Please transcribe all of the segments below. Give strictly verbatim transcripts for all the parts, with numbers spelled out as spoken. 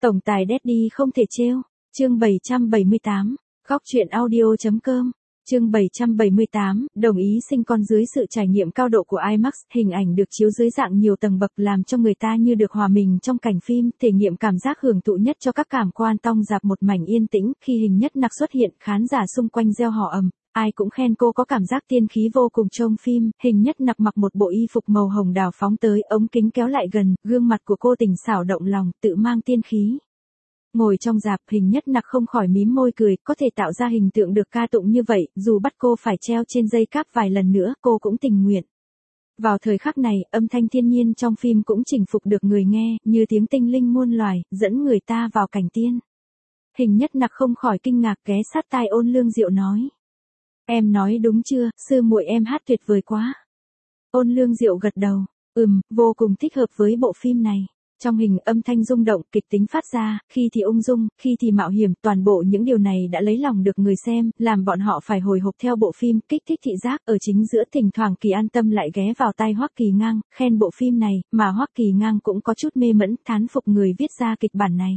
Tổng tài Daddy không thể trêu. Chương bảy trăm bảy mươi tám. Góc truyện audio.com. Chương bảy trăm bảy mươi tám, đồng ý sinh con dưới sự trải nghiệm cao độ của IMAX, hình ảnh được chiếu dưới dạng nhiều tầng bậc làm cho người ta như được hòa mình trong cảnh phim, thể nghiệm cảm giác hưởng thụ nhất cho các cảm quan tong dạp một mảnh yên tĩnh, khi Hình Nhất Nặc xuất hiện, khán giả xung quanh reo hò ầm, ai cũng khen cô có cảm giác tiên khí vô cùng trong phim. Hình Nhất Nặc mặc một bộ y phục màu hồng đào phóng tới, ống kính kéo lại gần, gương mặt của cô tình xảo động lòng, tự mang tiên khí. Ngồi trong rạp, Hình Nhất Nặc không khỏi mím môi cười, có thể tạo ra hình tượng được ca tụng như vậy, dù bắt cô phải treo trên dây cáp vài lần nữa, cô cũng tình nguyện. Vào thời khắc này, âm thanh thiên nhiên trong phim cũng chinh phục được người nghe, như tiếng tinh linh muôn loài, dẫn người ta vào cảnh tiên. Hình Nhất Nặc không khỏi kinh ngạc, ghé sát tai Ôn Lương Diệu nói: "Em nói đúng chưa, sư muội em hát tuyệt vời quá." Ôn Lương Diệu gật đầu, ừm, vô cùng thích hợp với bộ phim này. Trong hình, âm thanh rung động, kịch tính phát ra, khi thì ung dung, khi thì mạo hiểm, toàn bộ những điều này đã lấy lòng được người xem, làm bọn họ phải hồi hộp theo bộ phim, kích thích thị giác. Ở chính giữa, thỉnh thoảng Kỳ An Tâm lại ghé vào tai Hoắc Kỳ Ngang, khen bộ phim này, mà Hoắc Kỳ Ngang cũng có chút mê mẩn, thán phục người viết ra kịch bản này.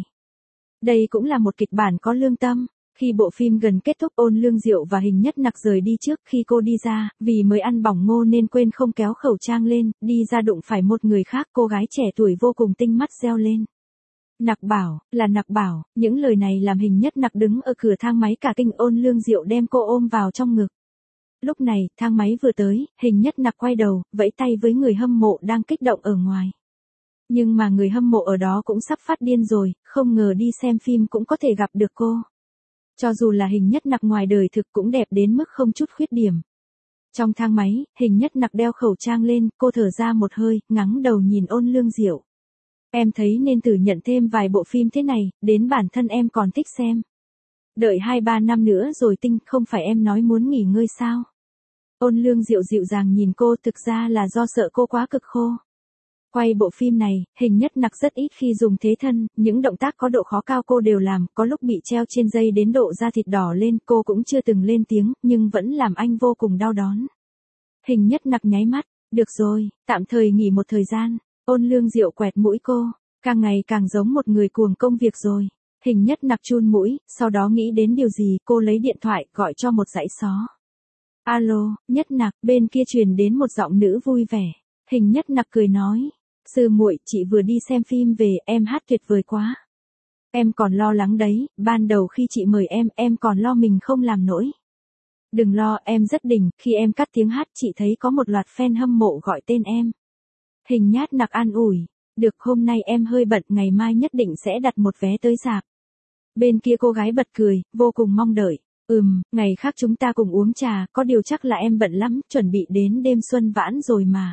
Đây cũng là một kịch bản có lương tâm. Khi bộ phim gần kết thúc, Ôn Lương Diệu và Hình Nhất Nặc rời đi trước, khi cô đi ra, vì mới ăn bỏng ngô nên quên không kéo khẩu trang lên, đi ra đụng phải một người khác, cô gái trẻ tuổi vô cùng tinh mắt reo lên: "Nặc Bảo, là Nặc Bảo." Những lời này làm Hình Nhất Nặc đứng ở cửa thang máy cả kinh. Ôn Lương Diệu đem cô ôm vào trong ngực. Lúc này, thang máy vừa tới, Hình Nhất Nặc quay đầu, vẫy tay với người hâm mộ đang kích động ở ngoài. Nhưng mà người hâm mộ ở đó cũng sắp phát điên rồi, không ngờ đi xem phim cũng có thể gặp được cô. Cho dù là Hình Nhất Nặc ngoài đời thực cũng đẹp đến mức không chút khuyết điểm. Trong thang máy, Hình Nhất Nặc đeo khẩu trang lên, cô thở ra một hơi, ngẩng đầu nhìn Ôn Lương Diệu. "Em thấy nên thử nhận thêm vài bộ phim thế này, đến bản thân em còn thích xem. Đợi hai ba năm nữa rồi tinh, không phải em nói muốn nghỉ ngơi sao?" Ôn Lương Diệu dịu dàng nhìn cô, thực ra là do sợ cô quá cực khô. Quay bộ phim này, Hình Nhất Nặc rất ít khi dùng thế thân, những động tác có độ khó cao cô đều làm, có lúc bị treo trên dây đến độ da thịt đỏ lên, cô cũng chưa từng lên tiếng, nhưng vẫn làm anh vô cùng đau đớn. Hình Nhất Nặc nháy mắt, "Được rồi, tạm thời nghỉ một thời gian." Ôn Lương Diệu quẹt mũi cô, càng ngày càng giống một người cuồng công việc rồi. Hình Nhất Nặc chun mũi, sau đó nghĩ đến điều gì, cô lấy điện thoại, gọi cho một dãy số. "Alo, Nhất Nặc." Bên kia truyền đến một giọng nữ vui vẻ. Hình Nhất Nặc cười nói: "Sư muội, chị vừa đi xem phim về, em hát tuyệt vời quá. Em còn lo lắng đấy, ban đầu khi chị mời em, em còn lo mình không làm nổi. Đừng lo, em rất đỉnh, khi em cắt tiếng hát chị thấy có một loạt fan hâm mộ gọi tên em." Hình Nhất Nặc an ủi: "Được, hôm nay em hơi bận, ngày mai nhất định sẽ đặt một vé tới rạp." Bên kia cô gái bật cười, vô cùng mong đợi: "Ừm, ngày khác chúng ta cùng uống trà, có điều chắc là em bận lắm, chuẩn bị đến đêm xuân vãn rồi mà."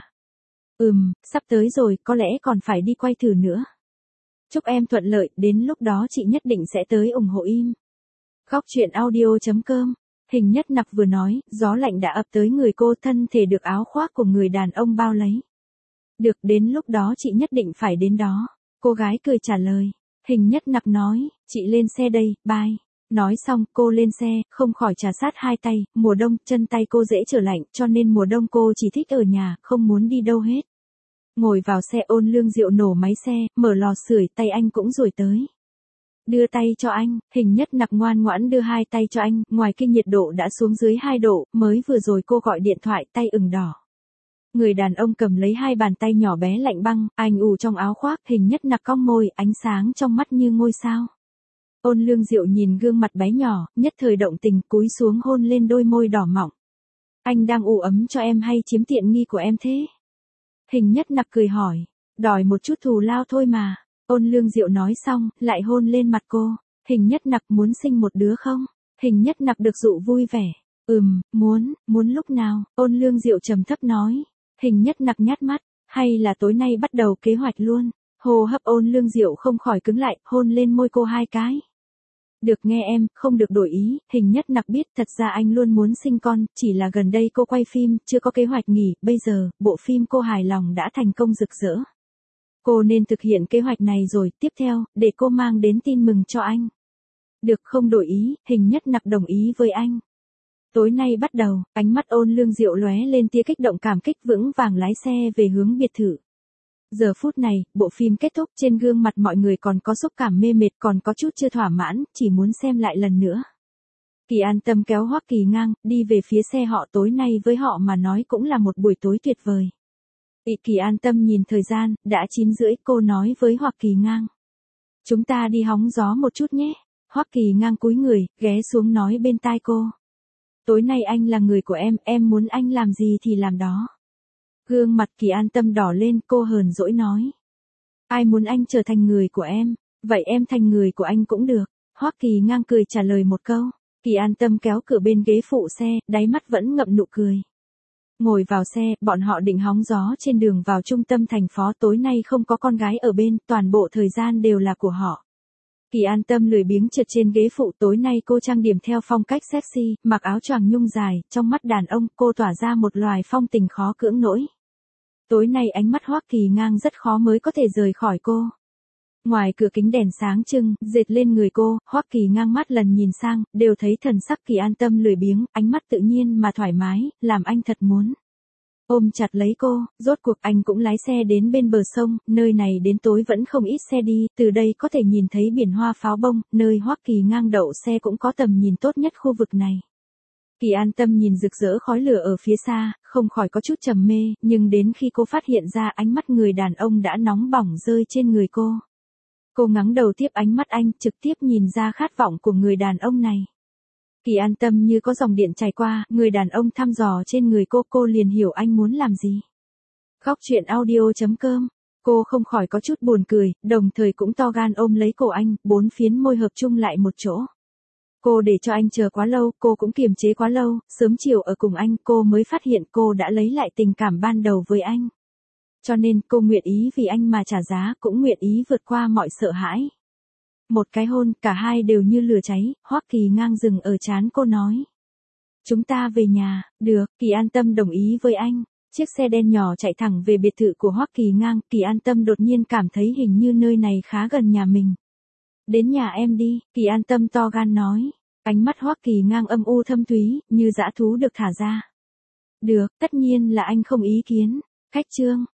"Ừm, sắp tới rồi, có lẽ còn phải đi quay thử nữa. Chúc em thuận lợi, đến lúc đó chị nhất định sẽ tới ủng hộ im." Góc truyện audio.com. Hình Nhất Nặc vừa nói, gió lạnh đã ập tới người cô, thân thể được áo khoác của người đàn ông bao lấy. "Được, đến lúc đó chị nhất định phải đến đó." Cô gái cười trả lời. Hình Nhất Nặc nói: "Chị lên xe đây, bye." Nói xong, cô lên xe, không khỏi trà sát hai tay, mùa đông, chân tay cô dễ trở lạnh, cho nên mùa đông cô chỉ thích ở nhà, không muốn đi đâu hết. Ngồi vào xe, Ôn Lương Diệu nổ máy xe, mở lò sưởi, tay anh cũng rồi tới. "Đưa tay cho anh." Hình Nhất Nặc ngoan ngoãn đưa hai tay cho anh, ngoài kia nhiệt độ đã xuống dưới hai độ, mới vừa rồi cô gọi điện thoại, tay ửng đỏ. Người đàn ông cầm lấy hai bàn tay nhỏ bé lạnh băng, anh ù trong áo khoác. Hình Nhất Nặc cong môi, ánh sáng trong mắt như ngôi sao. Ôn Lương Diệu nhìn gương mặt bé nhỏ, nhất thời động tình, cúi xuống hôn lên đôi môi đỏ mọng. "Anh đang ủ ấm cho em hay chiếm tiện nghi của em thế?" Hình Nhất Nặc cười hỏi. "Đòi một chút thù lao thôi mà." Ôn Lương Diệu nói xong, lại hôn lên mặt cô. Hình Nhất Nặc: "Muốn sinh một đứa không?" Hình Nhất Nặc được dụ vui vẻ. "Ừm, muốn, muốn lúc nào?" Ôn Lương Diệu trầm thấp nói. Hình Nhất Nặc nhát mắt: "Hay là tối nay bắt đầu kế hoạch luôn?" Hô hấp Ôn Lương Diệu không khỏi cứng lại, hôn lên môi cô hai cái. "Được, nghe em, không được đổi ý." Hình Nhất Nặc biết thật ra anh luôn muốn sinh con, chỉ là gần đây cô quay phim, chưa có kế hoạch nghỉ, bây giờ, bộ phim cô hài lòng đã thành công rực rỡ. Cô nên thực hiện kế hoạch này rồi, tiếp theo, để cô mang đến tin mừng cho anh. "Được, không đổi ý." Hình Nhất Nặc đồng ý với anh. Tối nay bắt đầu, ánh mắt Ôn Lương Diệu lóe lên tia kích động cảm kích, vững vàng lái xe về hướng biệt thự. Giờ phút này, bộ phim kết thúc, trên gương mặt mọi người còn có xúc cảm mê mệt, còn có chút chưa thỏa mãn, chỉ muốn xem lại lần nữa. Kỳ An Tâm kéo Hoắc Kỳ ngang, đi về phía xe họ. Tối nay với họ mà nói cũng là một buổi tối tuyệt vời. Ị Kỳ An Tâm nhìn thời gian, đã chín rưỡi, cô nói với Hoắc Kỳ ngang. Chúng ta đi hóng gió một chút nhé. Hoắc Kỳ ngang cúi người, ghé xuống nói bên tai cô. Tối nay anh là người của em, em muốn anh làm gì thì làm đó. Gương mặt Kỳ An Tâm đỏ lên, cô hờn dỗi nói. Ai muốn anh trở thành người của em, vậy em thành người của anh cũng được. Hoắc Kỳ ngang cười trả lời một câu. Kỳ An Tâm kéo cửa bên ghế phụ xe, đáy mắt vẫn ngậm nụ cười. Ngồi vào xe, bọn họ định hóng gió trên đường vào trung tâm thành phố. Tối nay không có con gái ở bên, toàn bộ thời gian đều là của họ. Kỳ An Tâm lười biếng trượt trên ghế phụ. Tối nay cô trang điểm theo phong cách sexy, mặc áo choàng nhung dài, trong mắt đàn ông cô tỏa ra một loài phong tình khó cưỡng nổi. Tối nay ánh mắt Hoắc Kỳ ngang rất khó mới có thể rời khỏi cô. Ngoài cửa kính đèn sáng trưng, dệt lên người cô, Hoắc Kỳ ngang mắt lần nhìn sang, đều thấy thần sắc Kỳ An Tâm lười biếng, ánh mắt tự nhiên mà thoải mái, làm anh thật muốn ôm chặt lấy cô. Rốt cuộc anh cũng lái xe đến bên bờ sông, nơi này đến tối vẫn không ít xe đi, từ đây có thể nhìn thấy biển hoa pháo bông, nơi Hoắc Kỳ ngang đậu xe cũng có tầm nhìn tốt nhất khu vực này. Kỳ An Tâm nhìn rực rỡ khói lửa ở phía xa, không khỏi có chút trầm mê, nhưng đến khi cô phát hiện ra ánh mắt người đàn ông đã nóng bỏng rơi trên người cô. Cô ngẩng đầu tiếp ánh mắt anh, trực tiếp nhìn ra khát vọng của người đàn ông này. Kỳ An Tâm như có dòng điện chảy qua, người đàn ông thăm dò trên người cô, cô liền hiểu anh muốn làm gì. Khóc chuyện audio chấm com, cô không khỏi có chút buồn cười, đồng thời cũng to gan ôm lấy cổ anh, bốn phiến môi hợp chung lại một chỗ. Cô để cho anh chờ quá lâu, cô cũng kiềm chế quá lâu, sớm chiều ở cùng anh cô mới phát hiện cô đã lấy lại tình cảm ban đầu với anh. Cho nên cô nguyện ý vì anh mà trả giá, cũng nguyện ý vượt qua mọi sợ hãi. Một cái hôn, cả hai đều như lửa cháy. Hoắc Kỳ ngang dừng ở trán cô nói. Chúng ta về nhà. Được. Kỳ An Tâm đồng ý với anh. Chiếc xe đen nhỏ chạy thẳng về biệt thự của Hoắc Kỳ ngang. Kỳ An Tâm đột nhiên cảm thấy hình như nơi này khá gần nhà mình. Đến nhà em đi. Kỳ An Tâm to gan nói. Ánh mắt Hoắc Kỳ ngang âm u thâm thúy, như dã thú được thả ra. Được, tất nhiên là anh không ý kiến. Khách trương.